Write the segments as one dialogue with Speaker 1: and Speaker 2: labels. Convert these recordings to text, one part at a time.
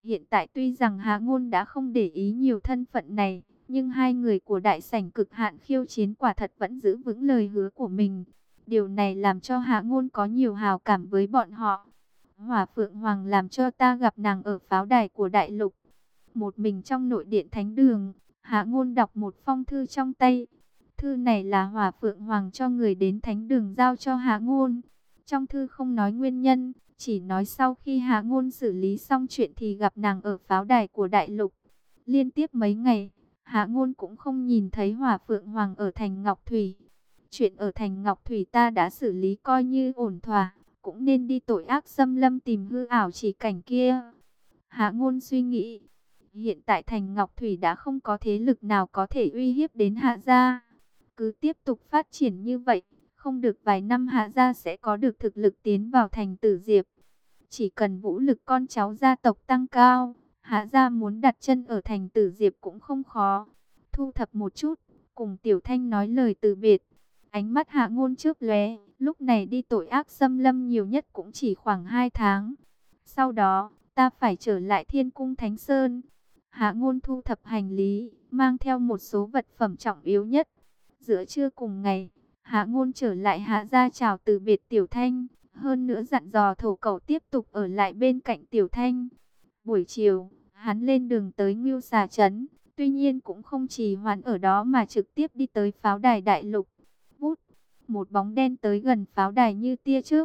Speaker 1: Hiện tại tuy rằng Hạ Ngôn đã không để ý nhiều thân phận này, nhưng hai người của đại sảnh cực hạn khiêu chiến quả thật vẫn giữ vững lời hứa của mình. Điều này làm cho Hạ Ngôn có nhiều hào cảm với bọn họ. Hỏa Phượng Hoàng làm cho ta gặp nàng ở pháo đài của đại lục. Một mình trong nội điện thánh đường, Hạ Ngôn đọc một phong thư trong tay. Thư này là Hỏa Phượng Hoàng cho người đến thánh đường giao cho Hạ Ngôn. Trong thư không nói nguyên nhân, chỉ nói sau khi Hạ Ngôn xử lý xong chuyện thì gặp nàng ở pháo đài của đại lục. Liên tiếp mấy ngày, Hạ Ngôn cũng không nhìn thấy Hỏa Phượng Hoàng ở thành Ngọc Thủy. Chuyện ở thành Ngọc Thủy ta đã xử lý coi như ổn thỏa, cũng nên đi tội ác xâm lâm tìm hư ảo chỉ cảnh kia. Hạ Ngôn suy nghĩ, hiện tại thành Ngọc Thủy đã không có thế lực nào có thể uy hiếp đến Hạ gia. Cứ tiếp tục phát triển như vậy, không được vài năm Hạ gia sẽ có được thực lực tiến vào thành Tử Diệp. Chỉ cần vũ lực con cháu gia tộc tăng cao, Hạ gia muốn đặt chân ở thành Tử Diệp cũng không khó. Thu thập một chút, cùng Tiểu Thanh nói lời từ biệt. Ánh mắt Hạ Ngôn chớp lóe, lúc này đi tội ác xâm lâm nhiều nhất cũng chỉ khoảng 2 tháng. Sau đó, ta phải trở lại Thiên Cung Thánh Sơn. Hạ Ngôn thu thập hành lý, mang theo một số vật phẩm trọng yếu nhất. Giữa trưa cùng ngày, Hạ Ngôn trở lại Hạ gia chào từ biệt Tiểu Thanh, hơn nữa dặn dò thổ cẩu tiếp tục ở lại bên cạnh Tiểu Thanh. Buổi chiều, hắn lên đường tới Ngưu Xà Trấn, tuy nhiên cũng không trì hoãn ở đó mà trực tiếp đi tới pháo đài đại lục. Vút, một bóng đen tới gần pháo đài như tia chớp.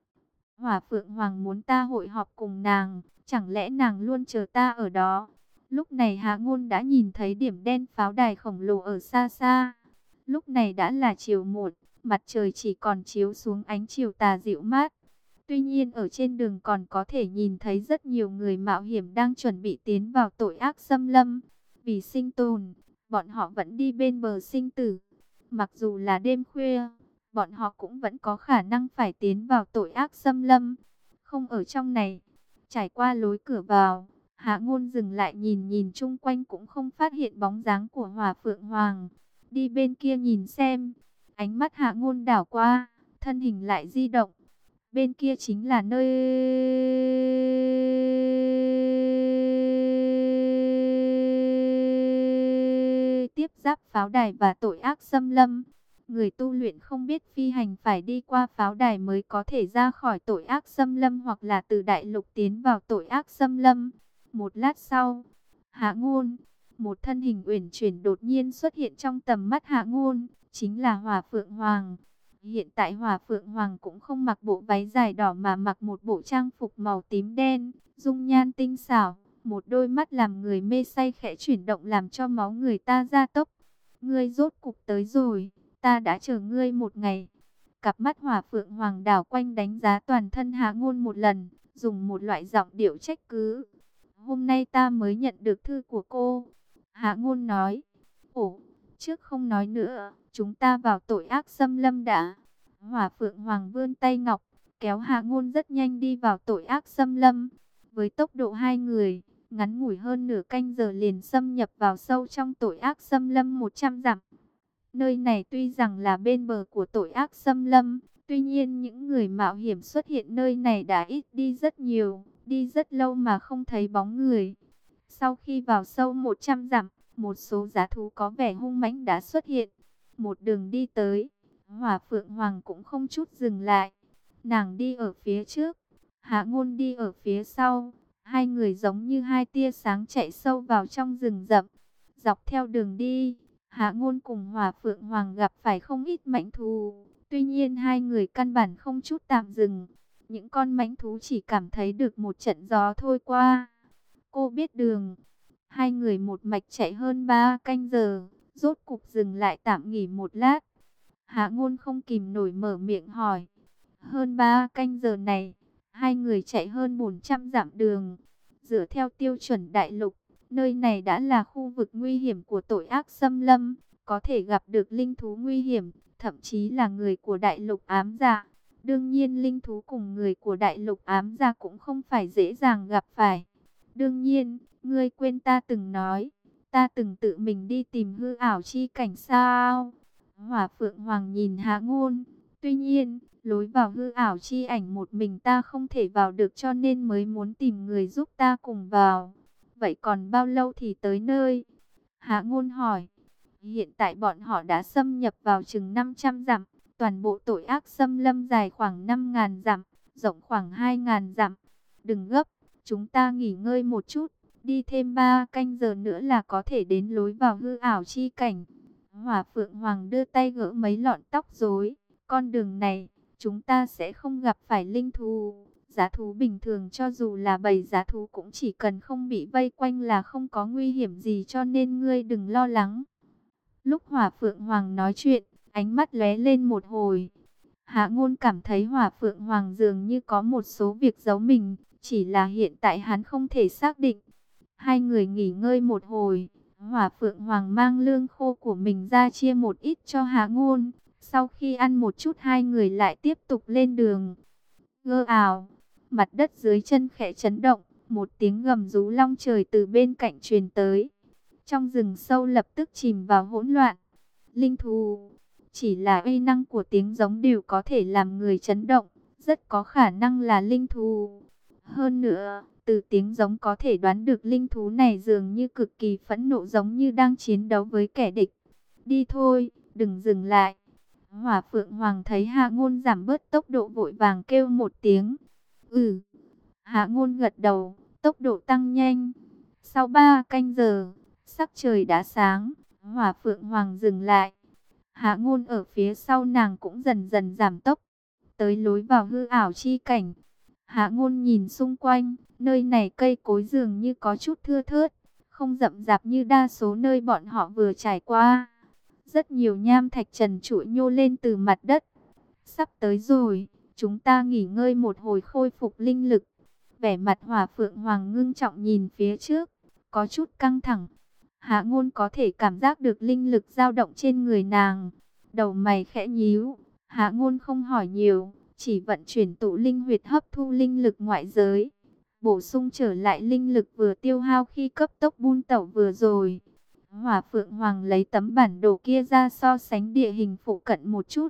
Speaker 1: Hỏa Phượng Hoàng muốn ta hội họp cùng nàng, chẳng lẽ nàng luôn chờ ta ở đó? Lúc này Hạ Ngôn đã nhìn thấy điểm đen pháo đài khổng lồ ở xa xa. Lúc này đã là chiều muộn, mặt trời chỉ còn chiếu xuống ánh chiều tà dịu mát. Tuy nhiên ở trên đường còn có thể nhìn thấy rất nhiều người mạo hiểm đang chuẩn bị tiến vào tội ác xâm lâm. Vì sinh tồn, bọn họ vẫn đi bên bờ sinh tử. Mặc dù là đêm khuya, bọn họ cũng vẫn có khả năng phải tiến vào tội ác xâm lâm. Không ở trong này, trải qua lối cửa vào, Hạ Ngôn dừng lại nhìn nhìn chung quanh cũng không phát hiện bóng dáng của Hỏa Phượng Hoàng. Đi bên kia nhìn xem, ánh mắt Hạ Ngôn đảo qua, thân hình lại di động. Bên kia chính là nơi tiếp giáp pháo đài và tội ác xâm lâm. Người tu luyện không biết phi hành phải đi qua pháo đài mới có thể ra khỏi tội ác xâm lâm hoặc là từ đại lục tiến vào tội ác xâm lâm. Một lát sau, Hạ Ngôn, một thân hình uyển chuyển đột nhiên xuất hiện trong tầm mắt Hạ Ngôn, chính là Hỏa Phượng Hoàng. Hiện tại Hỏa Phượng Hoàng cũng không mặc bộ váy dài đỏ mà mặc một bộ trang phục màu tím đen, dung nhan tinh xảo, một đôi mắt làm người mê say khẽ chuyển động làm cho máu người ta gia tốc. Ngươi rốt cục tới rồi, ta đã chờ ngươi một ngày. Cặp mắt Hỏa Phượng Hoàng đảo quanh đánh giá toàn thân Hạ Ngôn một lần, dùng một loại giọng điệu trách cứ. Hôm nay ta mới nhận được thư của cô. Hạ Ngôn nói, ồ, trước không nói nữa, chúng ta vào tội ác xâm lâm đã. Hỏa Phượng Hoàng vươn tay ngọc, kéo Hạ Ngôn rất nhanh đi vào tội ác xâm lâm. Với tốc độ hai người, ngắn ngủi hơn nửa canh giờ liền xâm nhập vào sâu trong tội ác xâm lâm 100 dặm. Nơi này tuy rằng là bên bờ của tội ác xâm lâm, tuy nhiên những người mạo hiểm xuất hiện nơi này đã ít đi rất nhiều, đi rất lâu mà không thấy bóng người. Sau khi vào sâu 100 dặm, một số dã thú có vẻ hung mãnh đã xuất hiện. Một đường đi tới, Hỏa Phượng Hoàng cũng không chút dừng lại. Nàng đi ở phía trước, Hạ Ngôn đi ở phía sau. Hai người giống như hai tia sáng chạy sâu vào trong rừng rậm. Dọc theo đường đi, Hạ Ngôn cùng Hỏa Phượng Hoàng gặp phải không ít mãnh thú. Tuy nhiên hai người căn bản không chút tạm dừng. Những con mãnh thú chỉ cảm thấy được một trận gió thôi qua. Cô biết đường. Hai người một mạch chạy hơn 3 canh giờ, rốt cục dừng lại tạm nghỉ một lát. Hạ Ngôn không kìm nổi mở miệng hỏi. Hơn 3 canh giờ này, hai người chạy hơn 400 dặm đường. Dựa theo tiêu chuẩn đại lục, nơi này đã là khu vực nguy hiểm của tội ác xâm lâm, có thể gặp được linh thú nguy hiểm, thậm chí là người của đại lục ám dạ. Đương nhiên linh thú cùng người của đại lục ám dạ cũng không phải dễ dàng gặp phải. Đương nhiên, ngươi quên ta từng nói, ta từng tự mình đi tìm hư ảo chi cảnh sao? Hỏa Phượng Hoàng nhìn Hạ Ngôn, tuy nhiên, Lối vào hư ảo chi ảnh một mình ta không thể vào được, cho nên mới muốn tìm người giúp ta cùng vào. Vậy còn bao lâu thì tới nơi? Hạ Ngôn hỏi. Hiện tại bọn họ đã xâm nhập vào chừng 500 dặm. Toàn bộ tội ác xâm lâm dài khoảng 5.000 dặm, rộng khoảng 2.000 dặm. Đừng gấp, chúng ta nghỉ ngơi một chút. Đi thêm 3 canh giờ nữa là có thể đến lối vào hư ảo chi cảnh. Hỏa Phượng Hoàng đưa tay gỡ mấy lọn tóc rối. Con đường này, chúng ta sẽ không gặp phải linh thú. Giá thú bình thường, cho dù là bầy giá thú cũng chỉ cần không bị vây quanh là không có nguy hiểm gì, cho nên ngươi đừng lo lắng. Lúc Hỏa Phượng Hoàng nói chuyện, ánh mắt lóe lên một hồi. Hạ Ngôn cảm thấy Hỏa Phượng Hoàng dường như có một số việc giấu mình, chỉ là hiện tại hắn không thể xác định. Hai người nghỉ ngơi một hồi, Hỏa Phượng Hoàng mang lương khô của mình ra chia một ít cho Hạ Ngôn. Sau khi ăn một chút, hai người lại tiếp tục lên đường. Gơ ào, mặt đất dưới chân khẽ chấn động, một tiếng gầm rú long trời từ bên cạnh truyền tới. Trong rừng sâu lập tức chìm vào hỗn loạn. Linh thú, chỉ là uy năng của tiếng giống đều có thể làm người chấn động, rất có khả năng là linh thú. Hơn nữa, từ tiếng giống có thể đoán được linh thú này dường như cực kỳ phẫn nộ, giống như đang chiến đấu với kẻ địch. Đi thôi, đừng dừng lại. Hỏa Phượng Hoàng thấy Hạ Ngôn giảm bớt tốc độ vội vàng kêu một tiếng. Ừ. Hạ Ngôn gật đầu, tốc độ tăng nhanh. Sau 3 canh giờ, sắc trời đã sáng, Hỏa Phượng Hoàng dừng lại. Hạ Ngôn ở phía sau nàng cũng dần dần giảm tốc. Tới lối vào hư ảo chi cảnh, Hạ Ngôn nhìn xung quanh, nơi này cây cối dường như có chút thưa thớt, không rậm rạp như đa số nơi bọn họ vừa trải qua. Rất nhiều nham thạch trần trụi nhô lên từ mặt đất. Sắp tới rồi, chúng ta nghỉ ngơi một hồi khôi phục linh lực. Vẻ mặt Hỏa Phượng Hoàng ngưng trọng nhìn phía trước, có chút căng thẳng. Hạ Ngôn có thể cảm giác được linh lực dao động trên người nàng. Đầu mày khẽ nhíu, Hạ Ngôn không hỏi nhiều, chỉ vận chuyển tụ linh huyệt hấp thu linh lực ngoại giới, bổ sung trở lại linh lực vừa tiêu hao khi cấp tốc buôn tẩu vừa rồi. Hỏa Phượng Hoàng lấy tấm bản đồ kia ra so sánh địa hình phụ cận một chút.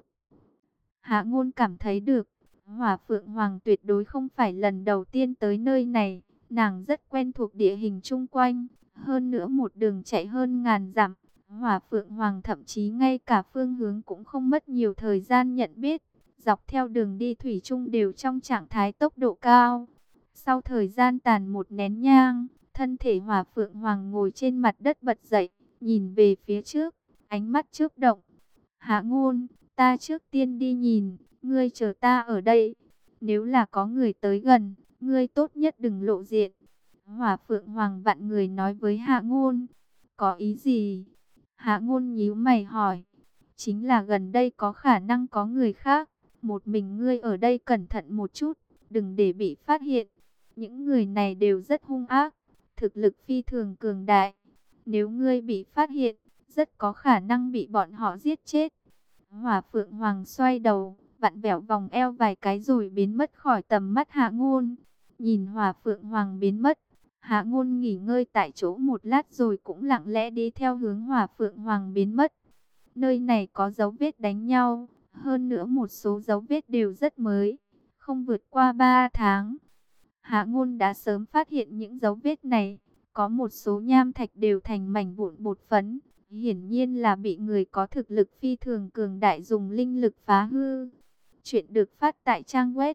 Speaker 1: Hạ Ngôn cảm thấy được, Hỏa Phượng Hoàng tuyệt đối không phải lần đầu tiên tới nơi này, nàng rất quen thuộc địa hình chung quanh, hơn nữa một đường chạy hơn ngàn dặm, Hỏa Phượng Hoàng thậm chí ngay cả phương hướng cũng không mất nhiều thời gian nhận biết, dọc theo đường đi thủy chung đều trong trạng thái tốc độ cao. Sau thời gian tàn một nén nhang, thân thể Hỏa Phượng Hoàng ngồi trên mặt đất bật dậy, nhìn về phía trước, ánh mắt chớp động. Hạ Ngôn, ta trước tiên đi nhìn, ngươi chờ ta ở đây. Nếu là có người tới gần, ngươi tốt nhất đừng lộ diện. Hỏa Phượng Hoàng vặn người nói với Hạ Ngôn. Có ý gì? Hạ Ngôn nhíu mày hỏi. Chính là gần đây có khả năng có người khác. Một mình ngươi ở đây cẩn thận một chút, đừng để bị phát hiện. Những người này đều rất hung ác, thực lực phi thường cường đại. Nếu ngươi bị phát hiện, rất có khả năng bị bọn họ giết chết. Hỏa Phượng Hoàng xoay đầu, vặn vẹo vòng eo vài cái rồi biến mất khỏi tầm mắt Hạ Ngôn. Nhìn Hỏa Phượng Hoàng biến mất, Hạ Ngôn nghỉ ngơi tại chỗ một lát rồi cũng lặng lẽ đi theo hướng Hỏa Phượng Hoàng biến mất. Nơi này có dấu vết đánh nhau, hơn nữa một số dấu vết đều rất mới, không vượt qua 3 tháng. Hạ Ngôn đã sớm phát hiện những dấu vết này, có một số nham thạch đều thành mảnh vụn bột phấn, hiển nhiên là bị người có thực lực phi thường cường đại dùng linh lực phá hư. Chuyện được phát tại trang web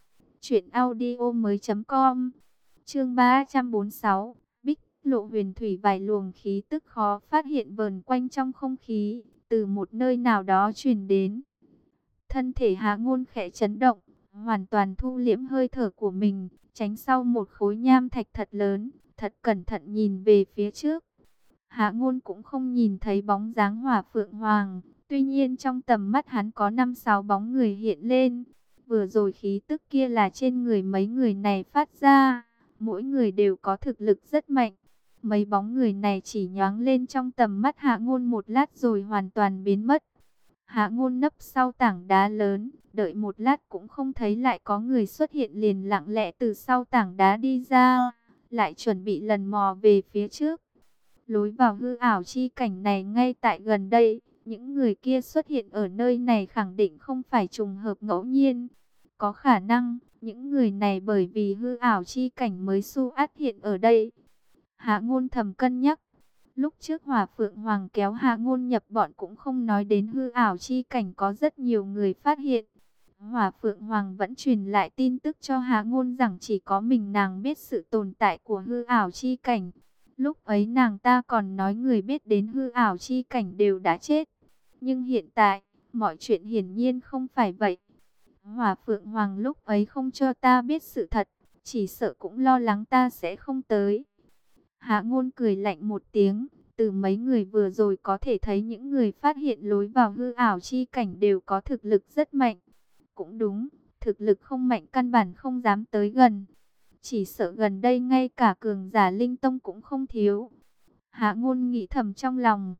Speaker 1: truyệnaudiomoi.com. Chương 346, Bích Lộ Huyền Thủy, vài luồng khí tức khó phát hiện vờn quanh trong không khí, từ một nơi nào đó truyền đến. Thân thể Hạ Ngôn khẽ chấn động, hoàn toàn thu liễm hơi thở của mình, tránh sau một khối nham thạch thật lớn, thật cẩn thận nhìn về phía trước. Hạ Ngôn cũng không nhìn thấy bóng dáng Hỏa Phượng Hoàng, tuy nhiên trong tầm mắt hắn có 5-6 bóng người hiện lên. Vừa rồi khí tức kia là trên người mấy người này phát ra, mỗi người đều có thực lực rất mạnh. Mấy bóng người này chỉ nhoáng lên trong tầm mắt Hạ Ngôn một lát rồi hoàn toàn biến mất. Hạ Ngôn nấp sau tảng đá lớn, đợi một lát cũng không thấy lại có người xuất hiện, liền lặng lẽ từ sau tảng đá đi ra, lại chuẩn bị lần mò về phía trước. Lối vào hư ảo chi cảnh này ngay tại gần đây, Những người kia xuất hiện ở nơi này khẳng định không phải trùng hợp ngẫu nhiên. Có khả năng, những người này bởi vì hư ảo chi cảnh mới su át hiện ở đây. Hạ Ngôn thầm cân nhắc. Lúc trước Hỏa Phượng Hoàng kéo Hạ Ngôn nhập bọn cũng không nói đến hư ảo chi cảnh có rất nhiều người phát hiện. Hỏa Phượng Hoàng vẫn truyền lại tin tức cho Hạ Ngôn rằng chỉ có mình nàng biết sự tồn tại của hư ảo chi cảnh. Lúc ấy nàng ta còn nói người biết đến hư ảo chi cảnh đều đã chết. Nhưng hiện tại, mọi chuyện hiển nhiên không phải vậy. Hỏa Phượng Hoàng lúc ấy không cho ta biết sự thật, chỉ sợ cũng lo lắng ta sẽ không tới. Hạ Ngôn cười lạnh một tiếng, từ mấy người vừa rồi có thể thấy những người phát hiện lối vào hư ảo chi cảnh đều có thực lực rất mạnh. Cũng đúng, thực lực không mạnh căn bản không dám tới gần. Chỉ sợ gần đây ngay cả cường giả linh tông cũng không thiếu. Hạ Ngôn nghĩ thầm trong lòng.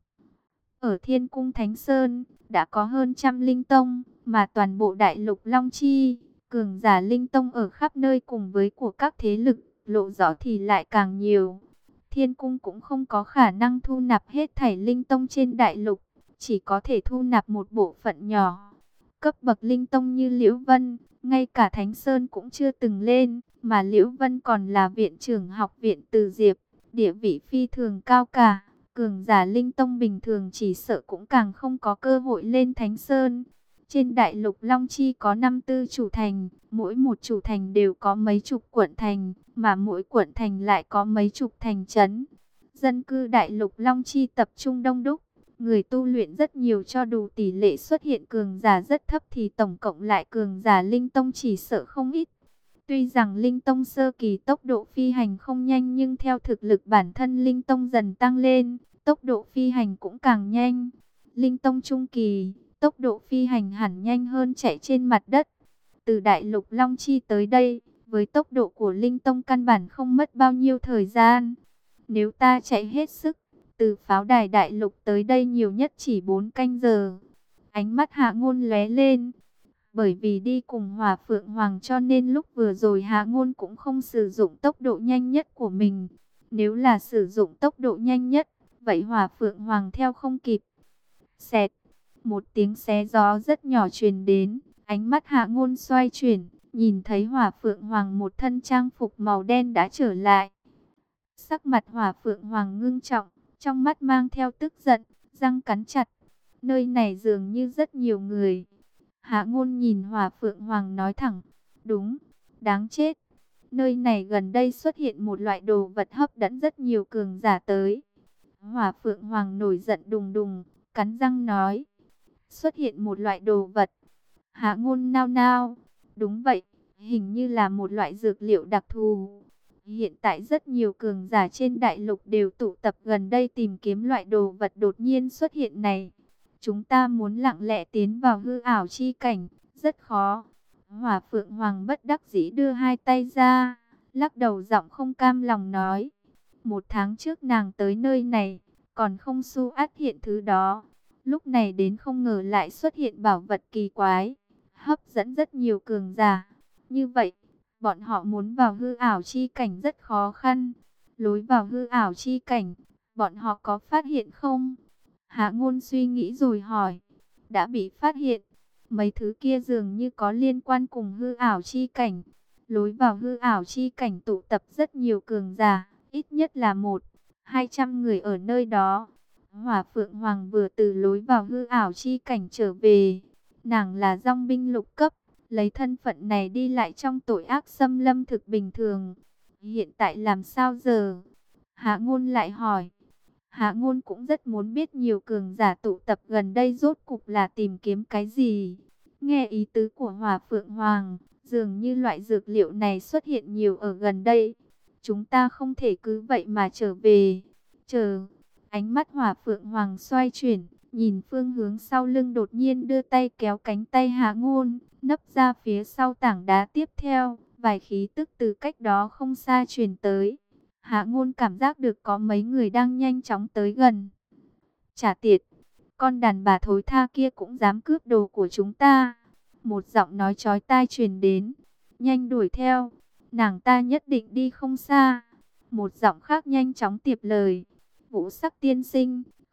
Speaker 1: Ở Thiên Cung Thánh Sơn, đã có hơn trăm linh tông, mà toàn bộ đại lục Long Chi, cường giả linh tông ở khắp nơi cùng với của các thế lực, lộ rõ thì lại càng nhiều. Thiên Cung cũng không có khả năng thu nạp hết thảy linh tông trên đại lục, chỉ có thể thu nạp một bộ phận nhỏ. Cấp bậc linh tông như Liễu Vân, ngay cả Thánh Sơn cũng chưa từng lên, mà Liễu Vân còn là viện trưởng học viện Từ Diệp, địa vị phi thường cao cả. Cường giả linh tông bình thường chỉ sợ cũng càng không có cơ hội lên Thánh Sơn. Trên đại lục Long Chi có 54 chủ thành, mỗi một chủ thành đều có mấy chục quận thành, mà mỗi quận thành lại có mấy chục thành trấn. Dân cư đại lục Long Chi tập trung đông đúc, người tu luyện rất nhiều, cho dù tỷ lệ xuất hiện cường giả rất thấp thì tổng cộng lại cường giả linh tông chỉ sợ không ít. Tuy rằng linh tông sơ kỳ tốc độ phi hành không nhanh, nhưng theo thực lực bản thân linh tông dần tăng lên, tốc độ phi hành cũng càng nhanh. Linh tông trung kỳ, tốc độ phi hành hẳn nhanh hơn chạy trên mặt đất. Từ đại lục Long Chi tới đây, với tốc độ của linh tông căn bản không mất bao nhiêu thời gian. Nếu ta chạy hết sức, từ pháo đài đại lục tới đây nhiều nhất chỉ 4 canh giờ. Ánh mắt Hạ Ngôn lóe lên. Bởi vì đi cùng Hỏa Phượng Hoàng cho nên lúc vừa rồi Hạ Ngôn cũng không sử dụng tốc độ nhanh nhất của mình. Nếu là sử dụng tốc độ nhanh nhất, vậy Hỏa Phượng Hoàng theo không kịp. Xẹt, một tiếng xé gió rất nhỏ truyền đến, ánh mắt Hạ Ngôn xoay chuyển, nhìn thấy Hỏa Phượng Hoàng một thân trang phục màu đen đã trở lại. Sắc mặt Hỏa Phượng Hoàng ngưng trọng, trong mắt mang theo tức giận, răng cắn chặt. Nơi này dường như rất nhiều người. Hạ Ngôn nhìn Hỏa Phượng Hoàng nói thẳng, đúng, đáng chết. Nơi này gần đây xuất hiện một loại đồ vật hấp dẫn rất nhiều cường giả tới. Hỏa Phượng Hoàng nổi giận đùng đùng, cắn răng nói, xuất hiện một loại đồ vật. Hạ Ngôn nao nao, đúng vậy, hình như là một loại dược liệu đặc thù. Hiện tại rất nhiều cường giả trên đại lục đều tụ tập gần đây tìm kiếm loại đồ vật đột nhiên xuất hiện này. Chúng ta muốn lặng lẽ tiến vào hư ảo chi cảnh, rất khó. Hỏa Phượng Hoàng bất đắc dĩ đưa hai tay ra, lắc đầu giọng không cam lòng nói. 1 tháng trước nàng tới nơi này, còn không su át hiện thứ đó. Lúc này đến không ngờ lại xuất hiện bảo vật kỳ quái, hấp dẫn rất nhiều cường giả. Như vậy, bọn họ muốn vào hư ảo chi cảnh rất khó khăn. Lối vào hư ảo chi cảnh, bọn họ có phát hiện không? Hạ Ngôn suy nghĩ rồi hỏi. Đã bị phát hiện. Mấy thứ kia dường như có liên quan cùng hư ảo chi cảnh. Lối vào hư ảo chi cảnh tụ tập rất nhiều cường giả, ít nhất là 100-200 người ở nơi đó. Hỏa Phượng Hoàng vừa từ lối vào hư ảo chi cảnh trở về. Nàng là dòng binh lục cấp, lấy thân phận này đi lại trong tội ác xâm lâm thực bình thường. Hiện tại làm sao giờ? Hạ Ngôn lại hỏi. Hạ Ngôn cũng rất muốn biết nhiều cường giả tụ tập gần đây rốt cục là tìm kiếm cái gì. Nghe ý tứ của Hỏa Phượng Hoàng, dường như loại dược liệu này xuất hiện nhiều ở gần đây. Chúng ta không thể cứ vậy mà trở về. Chờ, ánh mắt Hỏa Phượng Hoàng xoay chuyển, nhìn phương hướng sau lưng, đột nhiên đưa tay kéo cánh tay Hạ Ngôn, nấp ra phía sau tảng đá tiếp theo. Vài khí tức từ cách đó không xa truyền tới. Hạ Ngôn cảm giác được có mấy người đang nhanh chóng tới gần. Trả tiệt, con đàn bà thối tha kia cũng dám cướp đồ của chúng ta. Một giọng nói chói tai truyền đến. Nhanh đuổi theo, nàng ta nhất định đi không xa. Một giọng khác nhanh chóng tiếp lời. Vũ Sắc tiên sinh,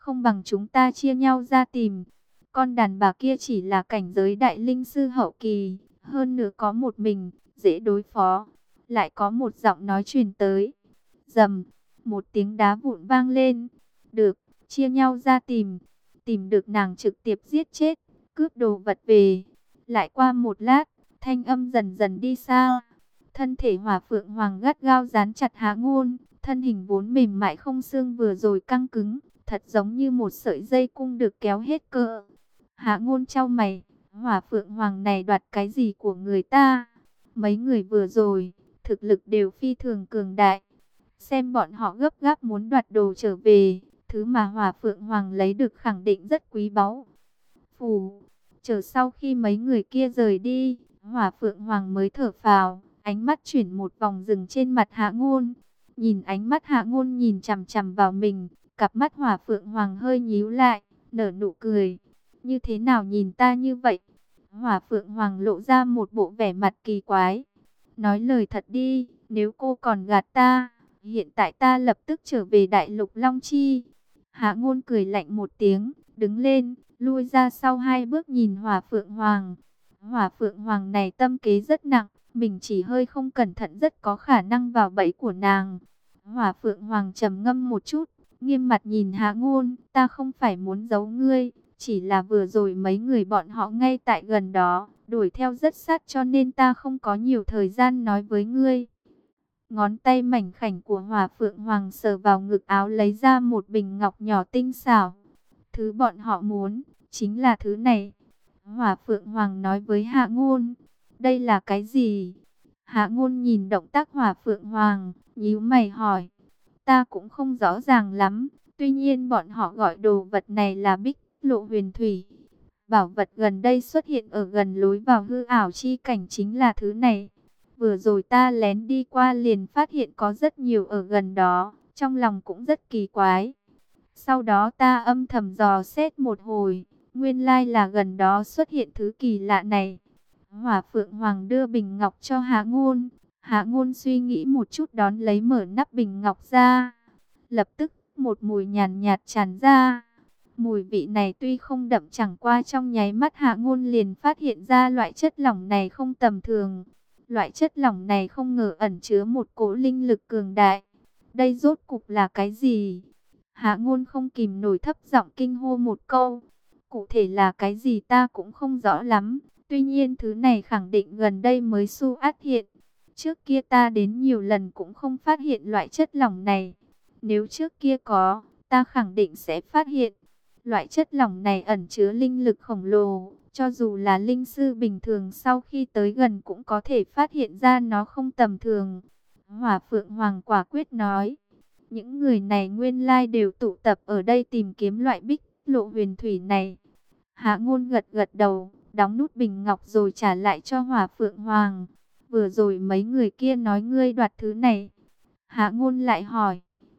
Speaker 1: không bằng chúng ta chia nhau ra tìm. Con đàn bà kia chỉ là cảnh giới đại linh sư hậu kỳ, hơn nữa có một mình, dễ đối phó. Lại có một giọng nói truyền tới. Rầm, một tiếng đá vụn vang lên. Được, chia nhau ra tìm. Tìm được nàng trực tiếp giết chết, cướp đồ vật về. Lại qua một lát, thanh âm dần dần đi xa. Thân thể Hỏa Phượng Hoàng gắt gao dán chặt Hạ Ngôn, thân hình vốn mềm mại không xương vừa rồi căng cứng, thật giống như một sợi dây cung được kéo hết cỡ. Hạ Ngôn chau mày, Hỏa Phượng Hoàng này đoạt cái gì của người ta? Mấy người vừa rồi, thực lực đều phi thường cường đại. Xem bọn họ gấp gáp muốn đoạt đồ trở về, thứ mà Hỏa Phượng Hoàng lấy được khẳng định rất quý báu. Phù, chờ sau khi mấy người kia rời đi, Hỏa Phượng Hoàng mới thở phào, ánh mắt chuyển một vòng dừng trên mặt Hạ Ngôn. Nhìn ánh mắt Hạ Ngôn nhìn chằm chằm vào mình, cặp mắt Hỏa Phượng Hoàng hơi nhíu lại, nở nụ cười. Như thế nào nhìn ta như vậy? Hỏa Phượng Hoàng lộ ra một bộ vẻ mặt kỳ quái. Nói lời thật đi, nếu cô còn gạt ta, hiện tại ta lập tức trở về Đại Lục Long Chi. Hạ Ngôn cười lạnh một tiếng, đứng lên, lui ra sau 2 bước nhìn Hỏa Phượng Hoàng. Hỏa Phượng Hoàng này tâm kế rất nặng, mình chỉ hơi không cẩn thận rất có khả năng vào bẫy của nàng. Hỏa Phượng Hoàng trầm ngâm một chút, nghiêm mặt nhìn Hạ Ngôn, ta không phải muốn giấu ngươi, chỉ là vừa rồi mấy người bọn họ ngay tại gần đó, đuổi theo rất sát cho nên ta không có nhiều thời gian nói với ngươi. Ngón tay mảnh khảnh của Hỏa Phượng Hoàng sờ vào ngực áo lấy ra một bình ngọc nhỏ tinh xảo. Thứ bọn họ muốn, chính là thứ này. Hỏa Phượng Hoàng nói với Hạ Ngôn, đây là cái gì? Hạ Ngôn nhìn động tác Hỏa Phượng Hoàng, nhíu mày hỏi. Ta cũng không rõ ràng lắm, tuy nhiên bọn họ gọi đồ vật này là Bích Lộ Huyền Thủy. Bảo vật gần đây xuất hiện ở gần lối vào hư ảo chi cảnh chính là thứ này. Vừa rồi ta lén đi qua liền phát hiện có rất nhiều ở gần đó, trong lòng cũng rất kỳ quái. Sau đó ta âm thầm dò xét một hồi, nguyên lai là gần đó xuất hiện thứ kỳ lạ này. Hỏa Phượng Hoàng đưa bình ngọc cho Hạ Ngôn. Hạ Ngôn suy nghĩ một chút đón lấy mở nắp bình ngọc ra. Lập tức một mùi nhàn nhạt tràn ra. Mùi vị này tuy không đậm, chẳng qua trong nháy mắt Hạ Ngôn liền phát hiện ra loại chất lỏng này không tầm thường. Loại chất lỏng này không ngờ ẩn chứa một cỗ linh lực cường đại. Đây rốt cục là cái gì? Hạ Ngôn không kìm nổi thấp giọng kinh hô một câu. Cụ thể là cái gì ta cũng không rõ lắm. Tuy nhiên thứ này khẳng định gần đây mới xuất hiện. Trước kia ta đến nhiều lần cũng không phát hiện loại chất lỏng này. Nếu trước kia có, ta khẳng định sẽ phát hiện. Loại chất lỏng này ẩn chứa linh lực khổng lồ. Cho dù là linh sư bình thường sau khi tới gần cũng có thể phát hiện ra nó không tầm thường. Hỏa Phượng Hoàng quả quyết nói. Những người này nguyên lai đều tụ tập ở đây tìm kiếm loại Bích Lộ Huyền Thủy này. Hạ Ngôn gật gật đầu, đóng nút bình ngọc rồi trả lại cho Hỏa Phượng Hoàng. Vừa rồi mấy người kia nói ngươi đoạt thứ này. Hạ Ngôn lại hỏi.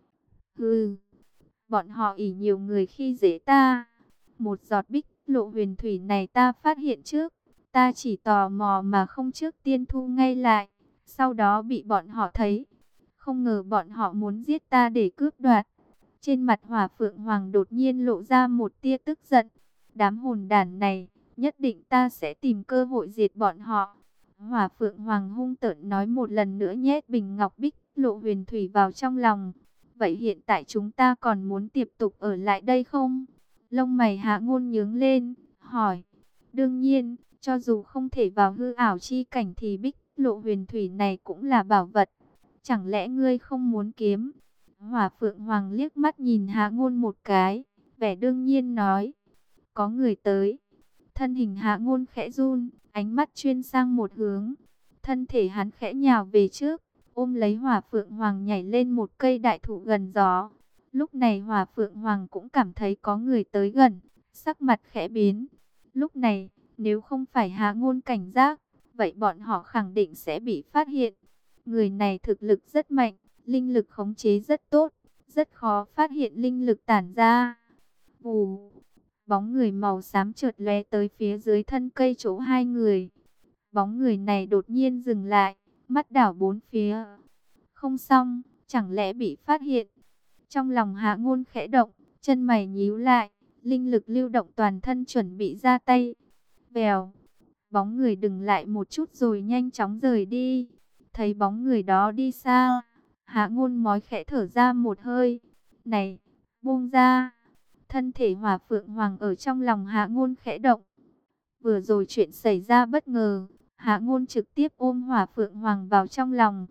Speaker 1: Hừ, bọn họ ỷ nhiều người khi dễ ta. Một giọt Bích Lộ Huyền Thủy này ta phát hiện trước. Ta chỉ tò mò mà không trước tiên thu ngay lại. Sau đó bị bọn họ thấy. Không ngờ bọn họ muốn giết ta để cướp đoạt. Trên mặt Hỏa Phượng Hoàng đột nhiên lộ ra một tia tức giận. Đám hồn đản này, nhất định ta sẽ tìm cơ hội diệt bọn họ. Hỏa Phượng Hoàng hung tợn nói một lần nữa nhét bình ngọc Bích Lộ Huyền Thủy vào trong lòng. Vậy hiện tại chúng ta còn muốn tiếp tục ở lại đây không? Lông mày Hạ Ngôn nhướng lên, hỏi. Đương nhiên, cho dù không thể vào hư ảo chi cảnh thì Bích Lộ Huyền Thủy này cũng là bảo vật. Chẳng lẽ ngươi không muốn kiếm? Hỏa Phượng Hoàng liếc mắt nhìn Hạ Ngôn một cái, vẻ đương nhiên nói. Có người tới. Thân hình Hạ Ngôn khẽ run, ánh mắt chuyên sang một hướng. Thân thể hắn khẽ nhào về trước, ôm lấy Hỏa Phượng Hoàng nhảy lên một cây đại thụ gần gió. Lúc này Hỏa Phượng Hoàng cũng cảm thấy có người tới gần, sắc mặt khẽ biến. Lúc này, nếu không phải Hạ Ngôn cảnh giác, vậy bọn họ khẳng định sẽ bị phát hiện. Người này thực lực rất mạnh, linh lực khống chế rất tốt, rất khó phát hiện linh lực tản ra. Vù, bóng người màu xám chợt lóe tới phía dưới thân cây chỗ 2 người. Bóng người này đột nhiên dừng lại, mắt đảo 4 phía. Không xong, chẳng lẽ bị phát hiện? Trong lòng Hạ Ngôn khẽ động, Chân mày nhíu lại, linh lực lưu động toàn thân chuẩn bị ra tay. Vèo, bóng người dừng lại một chút rồi nhanh chóng rời đi. Thấy bóng người đó đi xa, Hạ Ngôn mói khẽ thở ra một hơi. Này, buông ra. Thân thể Hỏa Phượng Hoàng ở trong lòng Hạ Ngôn khẽ động. Vừa rồi chuyện xảy ra bất ngờ, Hạ Ngôn trực tiếp ôm Hỏa Phượng Hoàng vào trong lòng.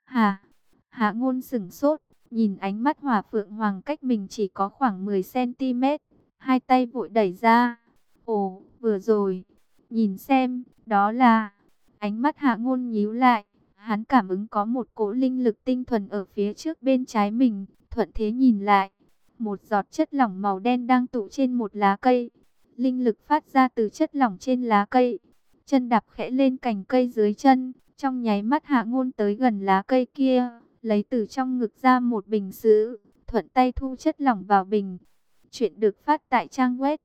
Speaker 1: Hạ Ngôn sững sốt, nhìn ánh mắt Hỏa Phượng Hoàng cách mình chỉ có khoảng 10 cm, hai tay vội đẩy ra. Ồ, vừa rồi, nhìn xem, đó là... Ánh mắt Hạ Ngôn nhíu lại, hắn cảm ứng có một cỗ linh lực tinh thuần ở phía trước bên trái mình, thuận thế nhìn lại. Một giọt chất lỏng màu đen đang tụ trên một lá cây. Linh lực phát ra từ chất lỏng trên lá cây. Chân đạp khẽ lên cành cây dưới chân, trong nháy mắt Hạ Ngôn tới gần lá cây kia, lấy từ trong ngực ra một bình sứ, thuận tay thu chất lỏng vào bình. Chuyện được phát tại trang web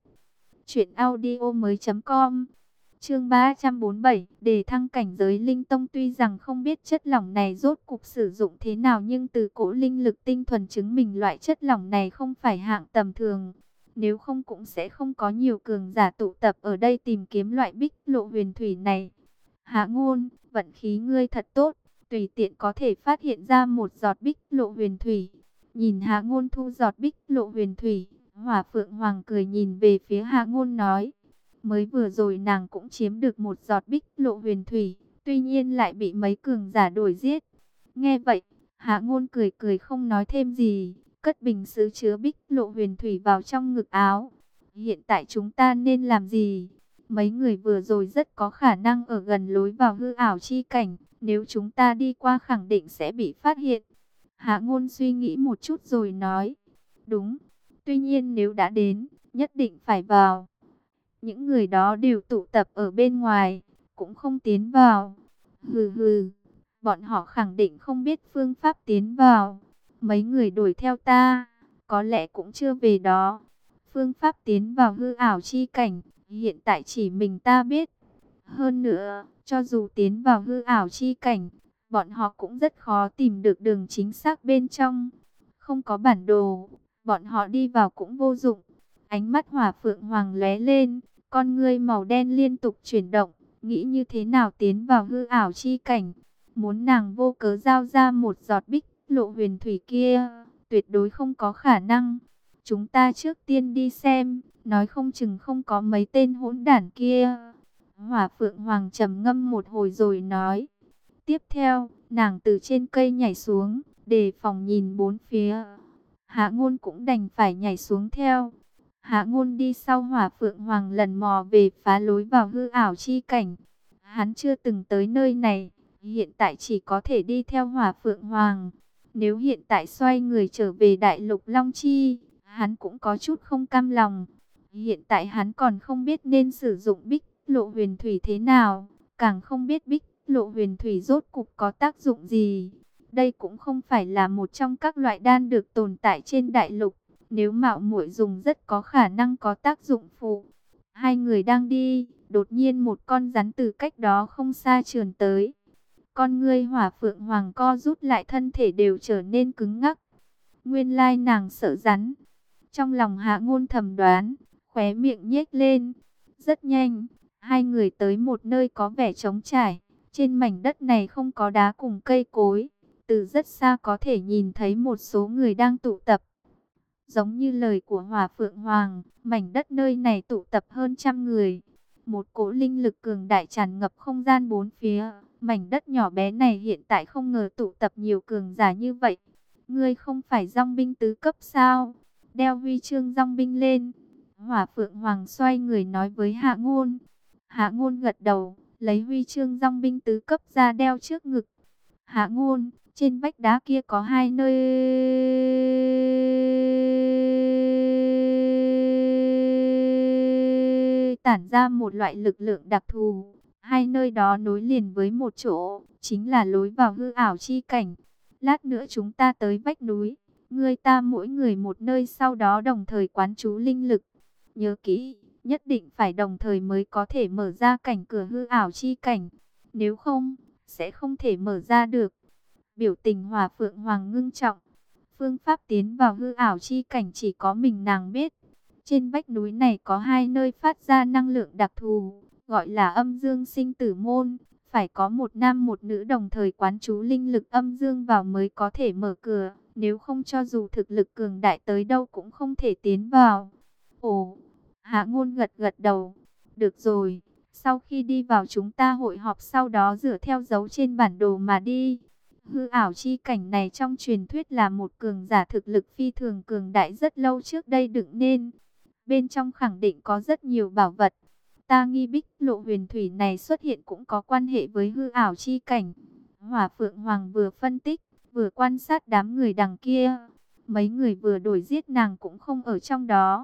Speaker 1: truyệnaudiomoi.com. Chương 347, đề thăng cảnh giới linh tông. Tuy rằng không biết chất lỏng này rốt cuộc sử dụng thế nào, nhưng từ cỗ linh lực tinh thuần chứng minh loại chất lỏng này không phải hạng tầm thường. Nếu không cũng sẽ không có nhiều cường giả tụ tập ở đây tìm kiếm loại bích lộ huyền thủy này. Hạ Ngôn, vận khí ngươi thật tốt, tùy tiện có thể phát hiện ra một giọt bích lộ huyền thủy. Nhìn Hạ Ngôn thu giọt bích lộ huyền thủy, Hỏa Phượng Hoàng cười nhìn về phía Hạ Ngôn nói. Mới vừa rồi nàng cũng chiếm được một giọt bích lộ huyền thủy, tuy nhiên lại bị mấy cường giả đuổi giết. Nghe vậy, Hạ Ngôn cười cười không nói thêm gì, cất bình sứ chứa bích lộ huyền thủy vào trong ngực áo. Hiện tại chúng ta nên làm gì? Mấy người vừa rồi rất có khả năng ở gần lối vào hư ảo chi cảnh, nếu chúng ta đi qua khẳng định sẽ bị phát hiện. Hạ Ngôn suy nghĩ một chút rồi nói, đúng, tuy nhiên nếu đã đến, nhất định phải vào. Những người đó đều tụ tập ở bên ngoài, cũng không tiến vào. Hừ hừ, bọn họ khẳng định không biết phương pháp tiến vào. Mấy người đuổi theo ta, có lẽ cũng chưa về đó. Phương pháp tiến vào hư ảo chi cảnh, hiện tại chỉ mình ta biết. Hơn nữa, cho dù tiến vào hư ảo chi cảnh, bọn họ cũng rất khó tìm được đường chính xác bên trong. Không có bản đồ, bọn họ đi vào cũng vô dụng. Ánh mắt Hỏa Phượng Hoàng lóe lên, con ngươi màu đen liên tục chuyển động, nghĩ như thế nào tiến vào hư ảo chi cảnh. Muốn nàng vô cớ giao ra một giọt bích lộ huyền thủy kia, tuyệt đối không có khả năng. Chúng ta trước tiên đi xem, nói không chừng không có mấy tên hỗn đản kia. Hỏa Phượng Hoàng trầm ngâm một hồi rồi nói. Tiếp theo, nàng từ trên cây nhảy xuống, đề phòng nhìn bốn phía. Hạ Ngôn cũng đành phải nhảy xuống theo. Hạ Ngôn đi sau Hỏa Phượng Hoàng lần mò về phá lối vào hư ảo chi cảnh. Hắn chưa từng tới nơi này, hiện tại chỉ có thể đi theo Hỏa Phượng Hoàng. Nếu hiện tại xoay người trở về Đại Lục Long Chi, hắn cũng có chút không cam lòng. Hiện tại hắn còn không biết nên sử dụng bích lộ huyền thủy thế nào, càng không biết bích lộ huyền thủy rốt cục có tác dụng gì. Đây cũng không phải là một trong các loại đan được tồn tại trên đại lục. Nếu mạo muội dùng rất có khả năng có tác dụng phụ. Hai người đang đi, đột nhiên một con rắn từ cách đó không xa trườn tới. Con ngươi Hỏa Phượng Hoàng co rút lại, thân thể đều trở nên cứng ngắc. Nguyên lai nàng sợ rắn. Trong lòng Hạ Ngôn thầm đoán, khóe miệng nhếch lên. Rất nhanh, hai người tới một nơi có vẻ trống trải. Trên mảnh đất này không có đá cùng cây cối. Từ rất xa có thể nhìn thấy một số người đang tụ tập. Giống như lời của Hỏa Phượng Hoàng, mảnh đất nơi này tụ tập hơn 100 người. Một cỗ linh lực cường đại tràn ngập không gian bốn phía. Mảnh đất nhỏ bé này hiện tại không ngờ tụ tập nhiều cường giả như vậy. Ngươi không phải dòng binh tứ cấp sao? Đeo huy chương dòng binh lên. Hỏa Phượng Hoàng xoay người nói với Hạ Ngôn. Hạ Ngôn gật đầu, lấy huy chương dòng binh tứ cấp ra đeo trước ngực. Hạ Ngôn, trên vách đá kia có hai nơi tản ra một loại lực lượng đặc thù. Hai nơi đó nối liền với một chỗ, chính là lối vào hư ảo chi cảnh. Lát nữa chúng ta tới vách núi, ngươi ta mỗi người một nơi, sau đó đồng thời quán chú linh lực. Nhớ kỹ, nhất định phải đồng thời mới có thể mở ra cảnh cửa hư ảo chi cảnh. Nếu không, sẽ không thể mở ra được. Biểu tình Hỏa Phượng Hoàng ngưng trọng. Phương pháp tiến vào hư ảo chi cảnh chỉ có mình nàng biết. Trên vách núi này có hai nơi phát ra năng lượng đặc thù, gọi là âm dương sinh tử môn. Phải có một nam một nữ đồng thời quán chú linh lực âm dương vào mới có thể mở cửa. Nếu không cho dù thực lực cường đại tới đâu cũng không thể tiến vào. Ồ, Hạ Ngôn gật gật đầu. Được rồi, sau khi đi vào chúng ta hội họp, sau đó dựa theo dấu trên bản đồ mà đi. Hư ảo chi cảnh này trong truyền thuyết là một cường giả thực lực phi thường cường đại rất lâu trước đây dựng nên. Bên trong khẳng định có rất nhiều bảo vật. Ta nghi Bích Lộ Huyền Thủy này xuất hiện cũng có quan hệ với hư ảo chi cảnh. Hỏa Phượng Hoàng vừa phân tích, vừa quan sát đám người đằng kia. Mấy người vừa đuổi giết nàng cũng không ở trong đó.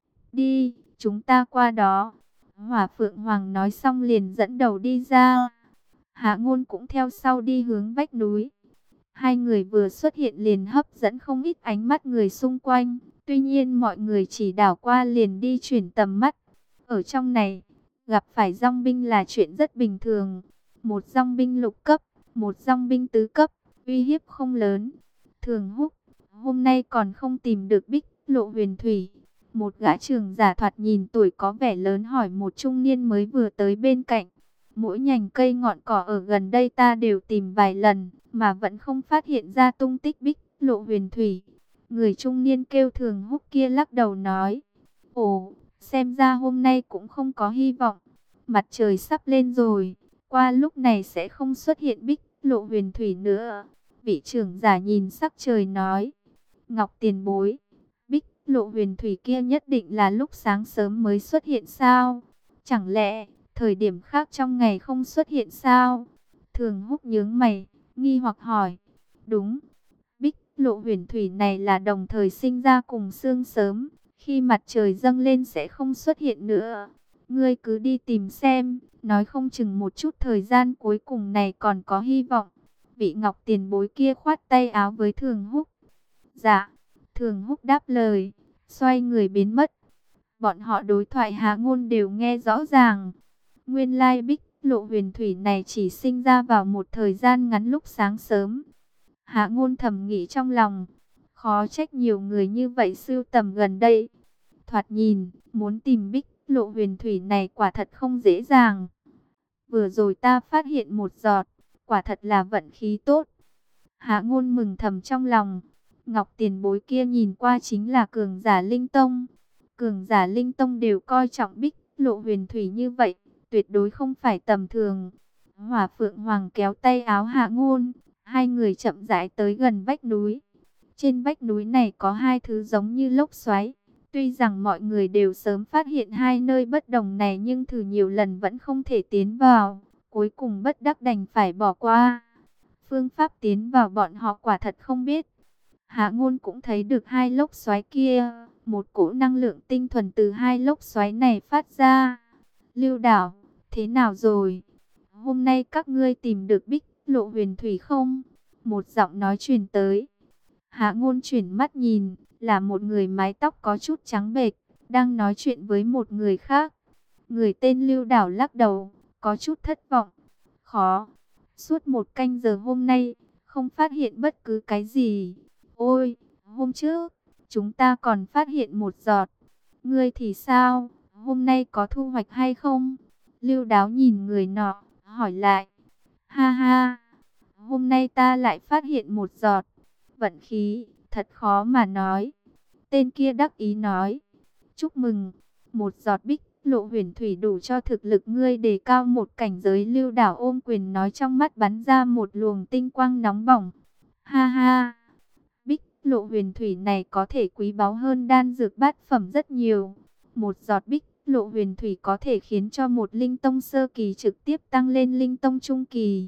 Speaker 1: Đi, chúng ta qua đó. Hỏa Phượng Hoàng nói xong liền dẫn đầu đi ra. Hạ Ngôn cũng theo sau đi hướng vách núi. Hai người vừa xuất hiện liền hấp dẫn không ít ánh mắt người xung quanh. Tuy nhiên mọi người chỉ đảo qua liền đi chuyển tầm mắt. Ở trong này, gặp phải dòng binh là chuyện rất bình thường. Một dòng binh lục cấp, một dòng binh tứ cấp, uy hiếp không lớn. Thường Húc, hôm nay còn không tìm được Bích Lộ Huyền Thủy. Một gã trưởng giả thoạt nhìn tuổi có vẻ lớn hỏi một trung niên mới vừa tới bên cạnh. Mỗi nhành cây ngọn cỏ ở gần đây ta đều tìm vài lần, mà vẫn không phát hiện ra tung tích Bích Lộ Huyền Thủy. Người trung niên kêu Thường Húc kia lắc đầu nói. Ồ, xem ra hôm nay cũng không có hy vọng. Mặt trời sắp lên rồi, qua lúc này sẽ không xuất hiện Bích Lộ Huyền Thủy nữa. Vị trưởng giả nhìn sắc trời nói. Ngọc tiền bối, Bích Lộ Huyền Thủy kia nhất định là lúc sáng sớm mới xuất hiện sao? Chẳng lẽ thời điểm khác trong ngày không xuất hiện sao? Thường Húc nhướng mày, nghi hoặc hỏi. Đúng, Bích Lộ Huyền Thủy này là đồng thời sinh ra cùng sương sớm. Khi mặt trời dâng lên sẽ không xuất hiện nữa. Ngươi cứ đi tìm xem, nói không chừng một chút thời gian cuối cùng này còn có hy vọng. Vị Ngọc tiền bối kia khoát tay áo với Thường Húc. Dạ, Thường Húc đáp lời, xoay người biến mất. Bọn họ đối thoại Hạ Ngôn đều nghe rõ ràng. Nguyên lai Bích Lộ Huyền Thủy này chỉ sinh ra vào một thời gian ngắn lúc sáng sớm. Hạ Ngôn thầm nghĩ trong lòng, khó trách nhiều người như vậy sưu tầm gần đây. Thoạt nhìn, muốn tìm Bích Lộ Huyền Thủy này quả thật không dễ dàng. Vừa rồi ta phát hiện một giọt, quả thật là vận khí tốt. Hạ Ngôn mừng thầm trong lòng. Ngọc tiền bối kia nhìn qua chính là cường giả linh tông. Cường giả linh tông đều coi trọng Bích Lộ Huyền Thủy như vậy, tuyệt đối không phải tầm thường. Hỏa Phượng Hoàng kéo tay áo Hạ Ngôn, hai người chậm rãi tới gần vách núi. Trên vách núi này có hai thứ giống như lốc xoáy. Tuy rằng mọi người đều sớm phát hiện hai nơi bất đồng này nhưng thử nhiều lần vẫn không thể tiến vào. Cuối cùng bất đắc đành phải bỏ qua. Phương pháp tiến vào bọn họ quả thật không biết. Hạ Ngôn cũng thấy được hai lốc xoáy kia. Một cỗ năng lượng tinh thuần từ hai lốc xoáy này phát ra. Lưu Đảo, thế nào rồi? Hôm nay các ngươi tìm được Bích Lộ Huyền Thủy không? Một giọng nói truyền tới. Hạ Ngôn chuyển mắt nhìn, là một người mái tóc có chút trắng bệch, đang nói chuyện với một người khác. Người tên Lưu Đảo lắc đầu, có chút thất vọng. Khó, suốt một canh giờ hôm nay, không phát hiện bất cứ cái gì. Ôi, hôm trước, chúng ta còn phát hiện một giọt. Ngươi thì sao, hôm nay có thu hoạch hay không? Lưu Đáo nhìn người nọ, hỏi lại. Ha ha, hôm nay ta lại phát hiện một giọt. Vận khí, thật khó mà nói. Tên kia đắc ý nói. Chúc mừng, một giọt Bích Lộ Huyền Thủy đủ cho thực lực ngươi đề cao một cảnh giới. Lưu Đảo ôm quyền nói, trong mắt bắn ra một luồng tinh quang nóng bỏng. Ha ha, Bích Lộ Huyền Thủy này có thể quý báu hơn đan dược bát phẩm rất nhiều. Một giọt Bích Lộ Huyền Thủy có thể khiến cho một linh tông sơ kỳ trực tiếp tăng lên linh tông trung kỳ.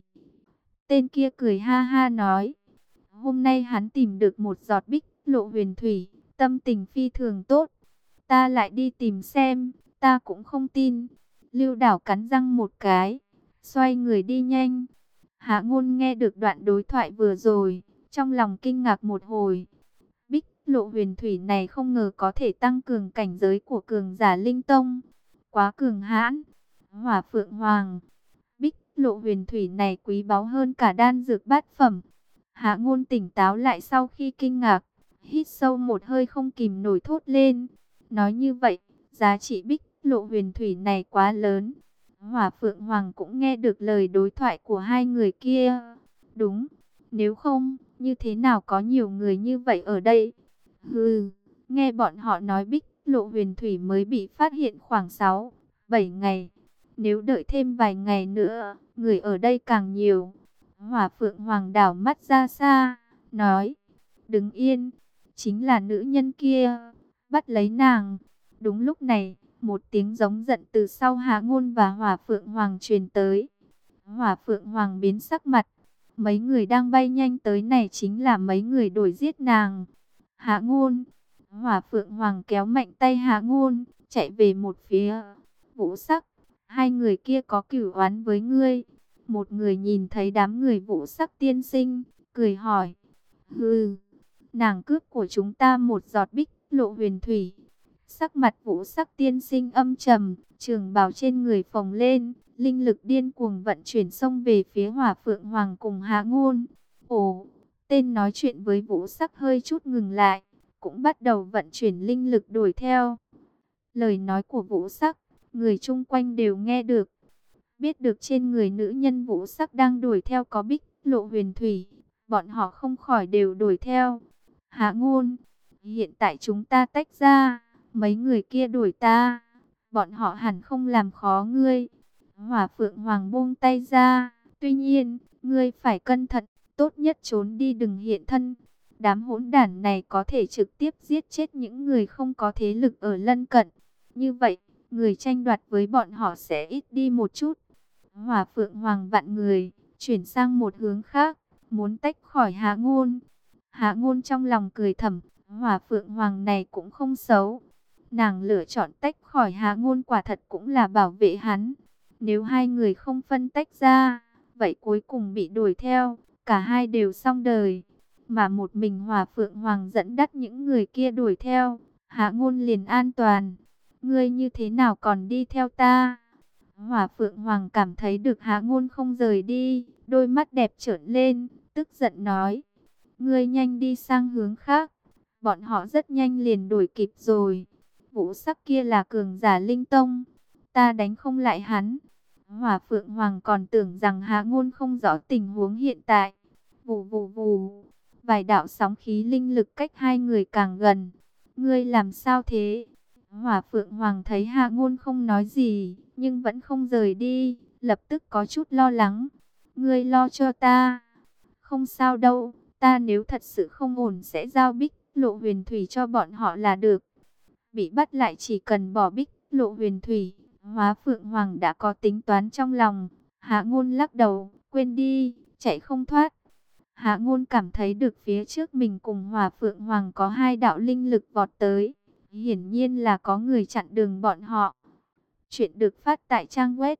Speaker 1: Tên kia cười ha ha nói. Hôm nay hắn tìm được một giọt Bích Lộ Huyền Thủy, tâm tình phi thường tốt. Ta lại đi tìm xem, ta cũng không tin. Lưu Đảo cắn răng một cái, xoay người đi nhanh. Hạ Ngôn nghe được đoạn đối thoại vừa rồi, trong lòng kinh ngạc một hồi. Bích Lộ Huyền Thủy này không ngờ có thể tăng cường cảnh giới của cường giả linh tông. Quá cường hãn. Hỏa Phượng Hoàng, Bích Lộ Huyền Thủy này quý báu hơn cả đan dược bát phẩm. Hạ Ngôn tỉnh táo lại sau khi kinh ngạc, hít sâu một hơi không kìm nổi thốt lên. Nói như vậy, giá trị bích lộ huyền thủy này quá lớn. Hỏa Phượng Hoàng cũng nghe được lời đối thoại của hai người kia. Đúng, nếu không, như thế nào có nhiều người như vậy ở đây? Hừ, nghe bọn họ nói bích lộ huyền thủy mới bị phát hiện khoảng 6-7 ngày. Nếu đợi thêm vài ngày nữa, người ở đây càng nhiều. Hỏa Phượng Hoàng đảo mắt ra xa, nói, đứng yên, chính là nữ nhân kia, bắt lấy nàng. Đúng lúc này, một tiếng giống giận từ sau Hạ Ngôn và Hỏa Phượng Hoàng truyền tới. Hỏa Phượng Hoàng biến sắc mặt, mấy người đang bay nhanh tới này chính là mấy người đuổi giết nàng. Hạ Ngôn, Hỏa Phượng Hoàng kéo mạnh tay Hạ Ngôn, chạy về một phía. Vũ Sắc, hai người kia có cửu oán với ngươi. Một người nhìn thấy đám người Vũ Sắc tiên sinh, cười hỏi. Hừ, nàng cướp của chúng ta một giọt bích lộ huyền thủy. Sắc mặt Vũ Sắc tiên sinh âm trầm, trường bào trên người phồng lên, linh lực điên cuồng vận chuyển xông về phía Hỏa Phượng Hoàng cùng Hạ Ngôn. Ồ, tên nói chuyện với Vũ Sắc hơi chút ngừng lại, cũng bắt đầu vận chuyển linh lực đuổi theo. Lời nói của Vũ Sắc, người chung quanh đều nghe được. Biết được trên người nữ nhân Vũ Sắc đang đuổi theo có bích lộ huyền thủy, bọn họ không khỏi đều đuổi theo. Hạ Ngôn, hiện tại chúng ta tách ra, mấy người kia đuổi ta, bọn họ hẳn không làm khó ngươi. Hỏa Phượng Hoàng buông tay ra, tuy nhiên, ngươi phải cẩn thận, tốt nhất trốn đi đừng hiện thân. Đám hỗn đản này có thể trực tiếp giết chết những người không có thế lực ở lân cận. Như vậy, người tranh đoạt với bọn họ sẽ ít đi một chút. Hỏa Phượng Hoàng vặn người, chuyển sang một hướng khác, muốn tách khỏi Hạ Ngôn. Hạ Ngôn trong lòng cười thầm, Hỏa Phượng Hoàng này cũng không xấu. Nàng lựa chọn tách khỏi Hạ Ngôn quả thật cũng là bảo vệ hắn. Nếu hai người không phân tách ra, vậy cuối cùng bị đuổi theo, cả hai đều xong đời. Mà một mình Hỏa Phượng Hoàng dẫn dắt những người kia đuổi theo, Hạ Ngôn liền an toàn. Ngươi như thế nào còn đi theo ta? Hỏa Phượng Hoàng cảm thấy được Hạ Ngôn không rời đi, đôi mắt đẹp trợn lên, tức giận nói. Ngươi nhanh đi sang hướng khác. Bọn họ rất nhanh liền đuổi kịp rồi. Vũ Sắc kia là cường giả linh tông, ta đánh không lại hắn. Hỏa Phượng Hoàng còn tưởng rằng Hạ Ngôn không rõ tình huống hiện tại. Vù vù vù, vài đạo sóng khí linh lực cách hai người càng gần. Ngươi làm sao thế? Hỏa Phượng Hoàng thấy Hạ Ngôn không nói gì, nhưng vẫn không rời đi, lập tức có chút lo lắng. Ngươi lo cho ta. Không sao đâu, ta nếu thật sự không ổn sẽ giao bích lộ huyền thủy cho bọn họ là được. Bị bắt lại chỉ cần bỏ bích lộ huyền thủy. Hóa Phượng Hoàng đã có tính toán trong lòng. Hạ Ngôn lắc đầu, quên đi, chạy không thoát. Hạ Ngôn cảm thấy được phía trước mình cùng Hỏa Phượng Hoàng có hai đạo linh lực vọt tới. Hiển nhiên là có người chặn đường bọn họ. Chuyện được phát tại trang web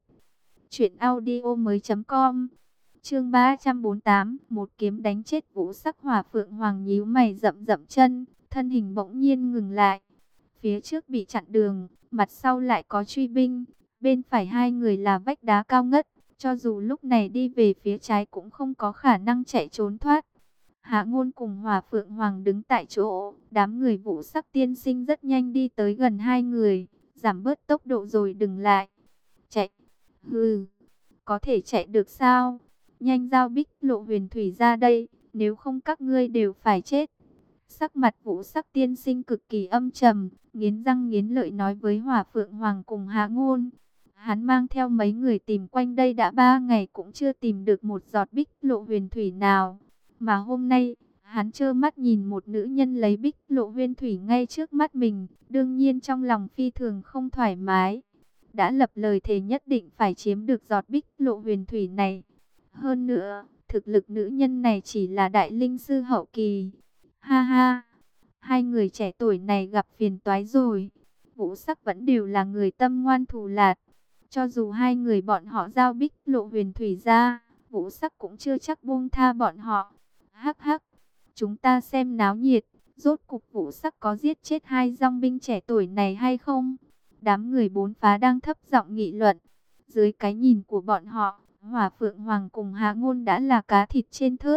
Speaker 1: truyệnaudiomoi.com. Chương 348, một kiếm đánh chết Vũ Sắc. Hỏa Phượng Hoàng nhíu mày rậm rậm chân, thân hình bỗng nhiên ngừng lại. Phía trước bị chặn đường, mặt sau lại có truy binh, bên phải hai người là vách đá cao ngất, cho dù lúc này đi về phía trái cũng không có khả năng chạy trốn thoát. Hạ Ngôn cùng Hỏa Phượng Hoàng đứng tại chỗ, đám người Vũ Sắc tiên sinh rất nhanh đi tới gần hai người, giảm bớt tốc độ rồi dừng lại. Chạy? Hừ, có thể chạy được sao? Nhanh giao bích lộ huyền thủy ra đây, nếu không các ngươi đều phải chết. Sắc mặt Vũ Sắc tiên sinh cực kỳ âm trầm, nghiến răng nghiến lợi nói với Hỏa Phượng Hoàng cùng Hạ Ngôn. Hắn mang theo mấy người tìm quanh đây đã 3 ngày cũng chưa tìm được một giọt bích lộ huyền thủy nào. Mà hôm nay, hắn trơ mắt nhìn một nữ nhân lấy bích lộ huyền thủy ngay trước mắt mình, đương nhiên trong lòng phi thường không thoải mái. Đã lập lời thề nhất định phải chiếm được giọt bích lộ huyền thủy này. Hơn nữa, thực lực nữ nhân này chỉ là đại linh sư hậu kỳ. Ha ha, hai người trẻ tuổi này gặp phiền toái rồi. Vũ Sắc vẫn đều là người tâm ngoan thủ lạt. Cho dù hai người bọn họ giao bích lộ huyền thủy ra, Vũ Sắc cũng chưa chắc buông tha bọn họ. Hắc hắc, chúng ta xem náo nhiệt, rốt cục Vũ Sắc có giết chết hai dòng binh trẻ tuổi này hay không? Đám người bốn phá đang thấp giọng nghị luận. Dưới cái nhìn của bọn họ, Hỏa Phượng Hoàng cùng Hạ Ngôn đã là cá thịt trên thớt.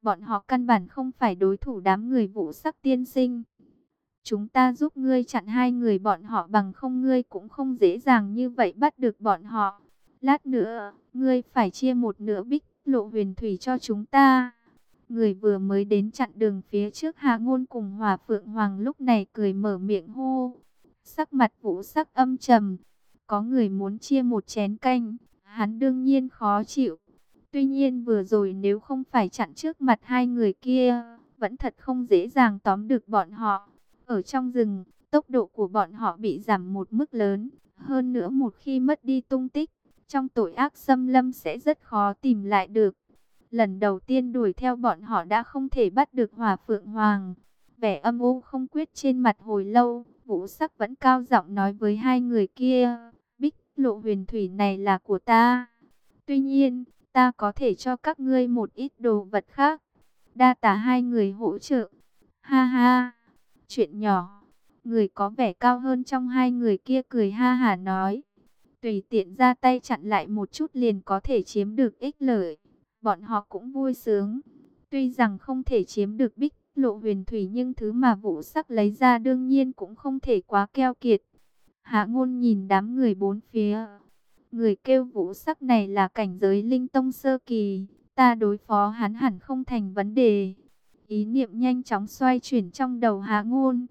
Speaker 1: bọn họ căn bản không phải đối thủ đám người Vũ Sắc tiên sinh. Chúng ta giúp ngươi chặn hai người bọn họ, bằng không ngươi cũng không dễ dàng như vậy bắt được bọn họ. Lát nữa, ngươi phải chia một nửa Bích Lộ Huyền Thủy cho chúng ta. Người vừa mới đến chặn đường phía trước Hạ Ngôn cùng Hỏa Phượng Hoàng lúc này cười mở miệng hô. Sắc mặt Vũ Sắc âm trầm. Có người muốn chia một chén canh, hắn đương nhiên khó chịu. Tuy nhiên vừa rồi nếu không phải chặn trước mặt hai người kia, vẫn thật không dễ dàng tóm được bọn họ. Ở trong rừng, tốc độ của bọn họ bị giảm một mức lớn. Hơn nữa một khi mất đi tung tích, trong tội ác xâm lâm sẽ rất khó tìm lại được. Lần đầu tiên đuổi theo bọn họ đã không thể bắt được Hỏa Phượng Hoàng. Vẻ âm u không quyết trên mặt hồi lâu, Vũ Sắc vẫn cao giọng nói với hai người kia. Bích Lộ Huyền Thủy này là của ta. Tuy nhiên, ta có thể cho các ngươi một ít đồ vật khác. Đa tạ hai người hỗ trợ. Ha ha, chuyện nhỏ. Người có vẻ cao hơn trong hai người kia cười ha hả nói. Tùy tiện ra tay chặn lại một chút liền có thể chiếm được ích lợi. Bọn họ cũng vui sướng. Tuy rằng không thể chiếm được Bích Lộ Huyền Thủy, nhưng thứ mà Vũ Sắc lấy ra đương nhiên cũng không thể quá keo kiệt. Hạ Ngôn nhìn đám người bốn phía. Người kêu Vũ Sắc này là cảnh giới linh tông sơ kỳ. Ta đối phó hắn hẳn không thành vấn đề. Ý niệm nhanh chóng xoay chuyển trong đầu Hạ Ngôn.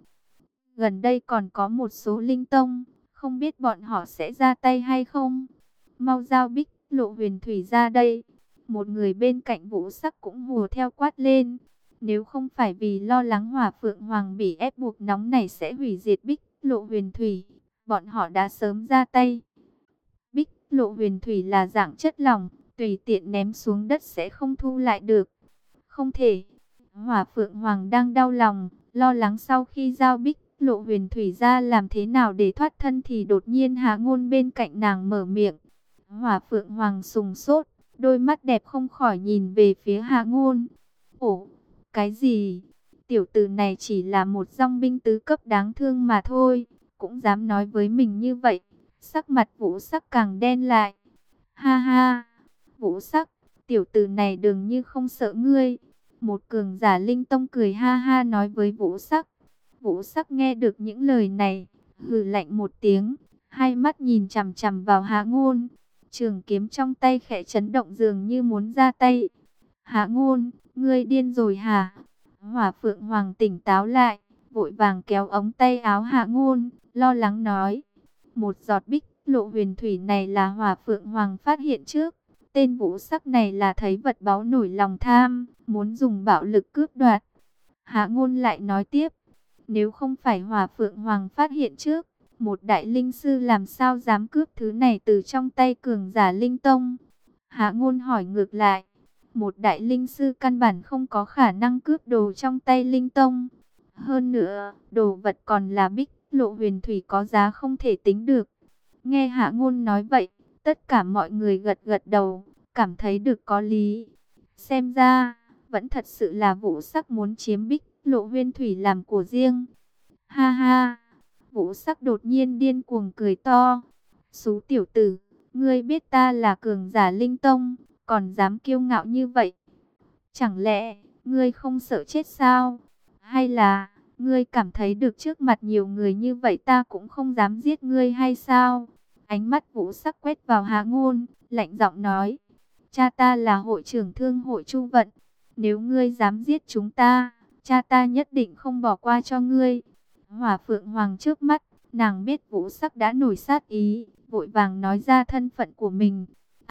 Speaker 1: Gần đây còn có một số linh tông, không biết bọn họ sẽ ra tay hay không. Mau giao Bích Lộ Huyền Thủy ra đây. Một người bên cạnh Vũ Sắc cũng hùa theo quát lên. Nếu không phải vì lo lắng Hỏa Phượng Hoàng bị ép buộc nóng này sẽ hủy diệt Bích Lộ Huyền Thủy, bọn họ đã sớm ra tay. Bích Lộ Huyền Thủy là dạng chất lỏng, tùy tiện ném xuống đất sẽ không thu lại được. Không thể. Hỏa Phượng Hoàng đang đau lòng, lo lắng sau khi giao Bích Lộ Huyền Thủy ra làm thế nào để thoát thân, thì đột nhiên Hạ Ngôn bên cạnh nàng mở miệng. Hỏa Phượng Hoàng sùng sốt, đôi mắt đẹp không khỏi nhìn về phía Hạ Ngôn. Ồ, cái gì? Tiểu tử này chỉ là một dòng binh tứ cấp đáng thương mà thôi, cũng dám nói với mình như vậy. Sắc mặt Vũ Sắc càng đen lại. Ha ha, Vũ Sắc, tiểu tử này đừng như không sợ ngươi. Một cường giả linh tông cười ha ha nói với Vũ Sắc. Vũ Sắc nghe được những lời này, hừ lạnh một tiếng, hai mắt nhìn chằm chằm vào Hạ Ngôn. Trường kiếm trong tay khẽ chấn động dường như muốn ra tay. Hạ Ngôn, ngươi điên rồi hả? Hỏa Phượng Hoàng tỉnh táo lại, vội vàng kéo ống tay áo Hạ Ngôn, lo lắng nói. Một giọt Bích Lộ Huyền Thủy này là Hỏa Phượng Hoàng phát hiện trước. Tên Vũ Sắc này là thấy vật báu nổi lòng tham, muốn dùng bạo lực cướp đoạt. Hạ Ngôn lại nói tiếp. Nếu không phải Hỏa Phượng Hoàng phát hiện trước, một đại linh sư làm sao dám cướp thứ này từ trong tay cường giả linh tông? Hạ Ngôn hỏi ngược lại. Một đại linh sư căn bản không có khả năng cướp đồ trong tay linh tông. Hơn nữa, đồ vật còn là Bích Lộ Huyền Thủy có giá không thể tính được. Nghe Hạ Ngôn nói vậy, tất cả mọi người gật gật đầu, cảm thấy được có lý. Xem ra, vẫn thật sự là Vũ Sắc muốn chiếm Bích Lộ Huyền Thủy làm của riêng. Ha ha, Vũ Sắc đột nhiên điên cuồng cười to. Xú tiểu tử, ngươi biết ta là cường giả linh tông, còn dám kiêu ngạo như vậy. Chẳng lẽ, ngươi không sợ chết sao? Hay là, ngươi cảm thấy được trước mặt nhiều người như vậy ta cũng không dám giết ngươi hay sao? Ánh mắt Vũ Sắc quét vào Hạ Ngôn, lạnh giọng nói. Cha ta là hội trưởng thương hội Chu Vận. Nếu ngươi dám giết chúng ta, cha ta nhất định không bỏ qua cho ngươi. Hỏa Phượng Hoàng trước mắt, nàng biết Vũ Sắc đã nổi sát ý, vội vàng nói ra thân phận của mình.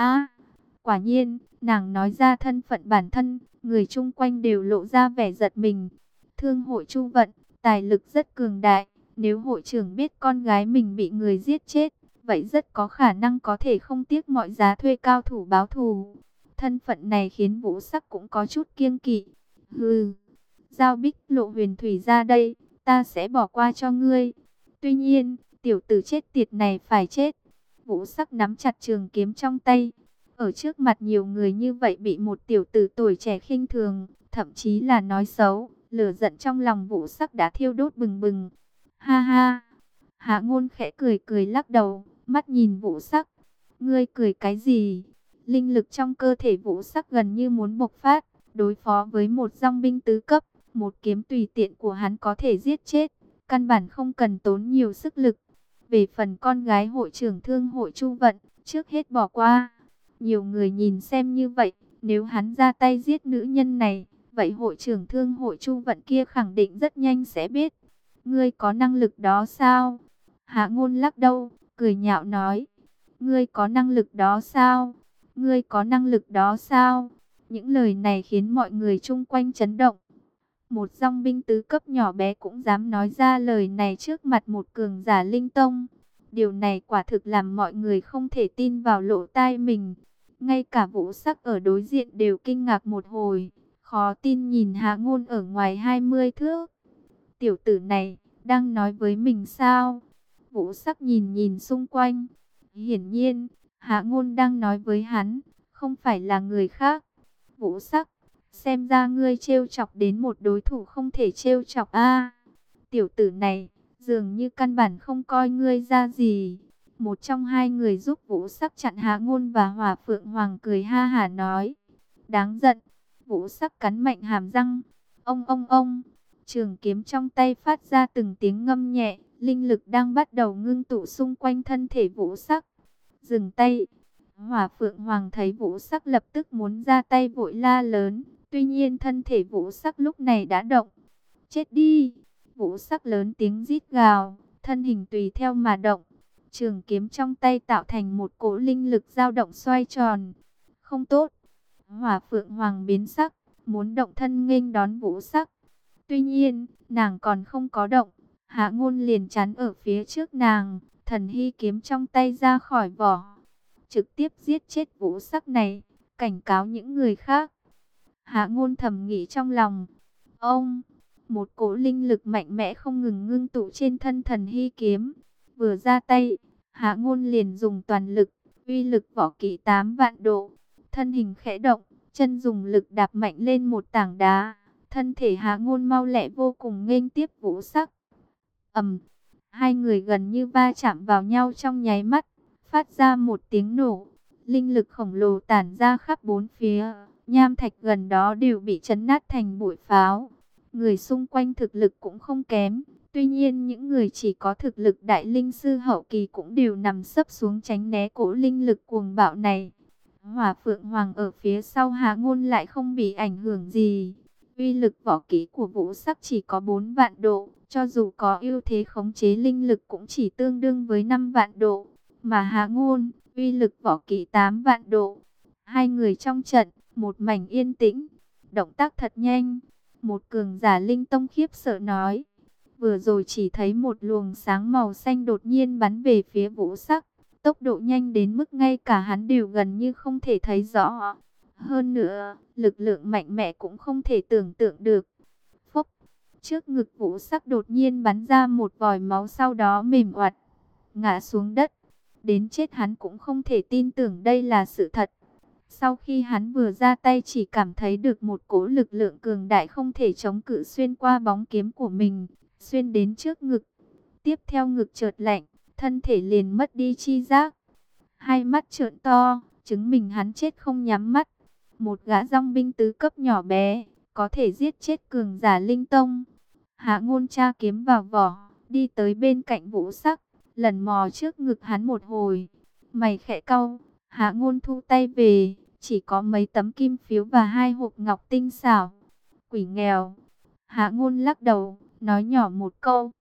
Speaker 1: Quả nhiên, nàng nói ra thân phận bản thân, người chung quanh đều lộ ra vẻ giật mình. Thương hội Chu Vận, tài lực rất cường đại, nếu hội trưởng biết con gái mình bị người giết chết, vậy rất có khả năng có thể không tiếc mọi giá thuê cao thủ báo thù. Thân phận này khiến Vũ Sắc cũng có chút kiêng kỵ. Hừ, giao Bích Lộ Huyền Thủy ra đây, ta sẽ bỏ qua cho ngươi. Tuy nhiên, tiểu tử chết tiệt này phải chết. Vũ Sắc nắm chặt trường kiếm trong tay. Ở trước mặt nhiều người như vậy bị một tiểu tử tuổi trẻ khinh thường, thậm chí là nói xấu, lửa giận trong lòng Vũ Sắc đã thiêu đốt bừng bừng. Ha ha, Hạ Ngôn khẽ cười cười lắc đầu, mắt nhìn Vũ Sắc. Ngươi cười cái gì? Linh lực trong cơ thể Vũ Sắc gần như muốn bộc phát, Đối phó với một dòng binh tứ cấp, một kiếm tùy tiện của hắn có thể giết chết, căn bản không cần tốn nhiều sức lực. Về phần con gái hội trưởng thương hội Chu Vận, trước hết bỏ qua. Nhiều người nhìn xem như vậy, nếu hắn ra tay giết nữ nhân này, vậy hội trưởng thương hội Chu Vận kia khẳng định rất nhanh sẽ biết. Ngươi có năng lực đó sao? Hạ Ngôn lắc đầu, cười nhạo nói. Ngươi có năng lực đó sao? Ngươi có năng lực đó sao? Những lời này khiến mọi người chung quanh chấn động. Một dòng binh tứ cấp nhỏ bé cũng dám nói ra lời này trước mặt một cường giả linh tông. Điều này quả thực làm mọi người không thể tin vào lỗ tai mình. Ngay cả Vũ Sắc ở đối diện đều kinh ngạc một hồi, khó tin nhìn Hạ Ngôn ở ngoài 20 thước. Tiểu tử này, đang nói với mình sao? Vũ Sắc nhìn nhìn xung quanh. Hiển nhiên, Hạ Ngôn đang nói với hắn, không phải là người khác. Vũ Sắc, xem ra ngươi trêu chọc đến một đối thủ không thể trêu chọc a. Tiểu tử này, dường như căn bản không coi ngươi ra gì. Một trong hai người giúp Vũ Sắc chặn Hạ Ngôn và Hỏa Phượng Hoàng cười ha hả nói. Đáng giận. Vũ Sắc cắn mạnh hàm răng. Ông. Trường kiếm trong tay phát ra từng tiếng ngâm nhẹ. Linh lực đang bắt đầu ngưng tụ xung quanh thân thể Vũ Sắc. Dừng tay. Hỏa Phượng Hoàng thấy Vũ Sắc lập tức muốn ra tay vội la lớn. Tuy nhiên thân thể Vũ Sắc lúc này đã động. Chết đi. Vũ Sắc lớn tiếng rít gào. Thân hình tùy theo mà động. Trường kiếm trong tay tạo thành một cỗ linh lực dao động xoay tròn. Không tốt. Hỏa Phượng Hoàng biến sắc. Muốn động thân nghênh đón Vũ Sắc. Tuy nhiên, nàng còn không có động. Hạ Ngôn liền chắn ở phía trước nàng. Thần hy kiếm trong tay ra khỏi vỏ. Trực tiếp giết chết Vũ Sắc này. Cảnh cáo những người khác. Hạ Ngôn thầm nghĩ trong lòng. Ông, một cỗ linh lực mạnh mẽ không ngừng ngưng tụ trên thân thần hy kiếm. Vừa ra tay, Hạ Ngôn liền dùng toàn lực, uy lực võ kỹ 8 vạn độ. Thân hình khẽ động, chân dùng lực đạp mạnh lên một tảng đá. Thân thể Hạ Ngôn mau lẹ vô cùng nghênh tiếp Vũ Sắc. Hai người gần như va chạm vào nhau trong nháy mắt, phát ra một tiếng nổ. Linh lực khổng lồ tản ra khắp bốn phía, nham thạch gần đó đều bị chấn nát thành bụi pháo. Người xung quanh thực lực cũng không kém, tuy nhiên những người chỉ có thực lực đại linh sư hậu kỳ cũng đều nằm sấp xuống tránh né cỗ linh lực cuồng bạo này. Hỏa Phượng Hoàng ở phía sau Hạ Ngôn lại không bị ảnh hưởng gì. Uy lực võ kỹ của Vũ Sắc chỉ có 4 vạn độ, cho dù có ưu thế khống chế linh lực cũng chỉ tương đương với 5 vạn độ. Mà Hạ Ngôn, uy lực võ kỹ 8 vạn độ. Hai người trong trận, một mảnh yên tĩnh, động tác thật nhanh. Một cường giả linh tông khiếp sợ nói, vừa rồi chỉ thấy một luồng sáng màu xanh đột nhiên bắn về phía Vũ Sắc. Tốc độ nhanh đến mức ngay cả hắn đều gần như không thể thấy rõ. Hơn nữa, lực lượng mạnh mẽ cũng không thể tưởng tượng được. Phốc, trước ngực Vũ Sắc đột nhiên bắn ra một vòi máu, sau đó mềm oặt, ngã xuống đất. Đến chết hắn cũng không thể tin tưởng đây là sự thật. Sau khi hắn vừa ra tay chỉ cảm thấy được một cỗ lực lượng cường đại không thể chống cự xuyên qua bóng kiếm của mình, xuyên đến trước ngực. Tiếp theo ngực chợt lạnh, thân thể liền mất đi chi giác. Hai mắt trợn to, chứng minh hắn chết không nhắm mắt. Một gã dòng binh tứ cấp nhỏ bé, có thể giết chết cường giả linh tông. Hạ Ngôn tra kiếm vào vỏ, đi tới bên cạnh Vũ Sắc, lần mò trước ngực hắn một hồi. Mày khẽ cau, Hạ Ngôn thu tay về, chỉ có mấy tấm kim phiếu và 2 hộp ngọc tinh xảo. Quỷ nghèo. Hạ Ngôn lắc đầu, nói nhỏ một câu.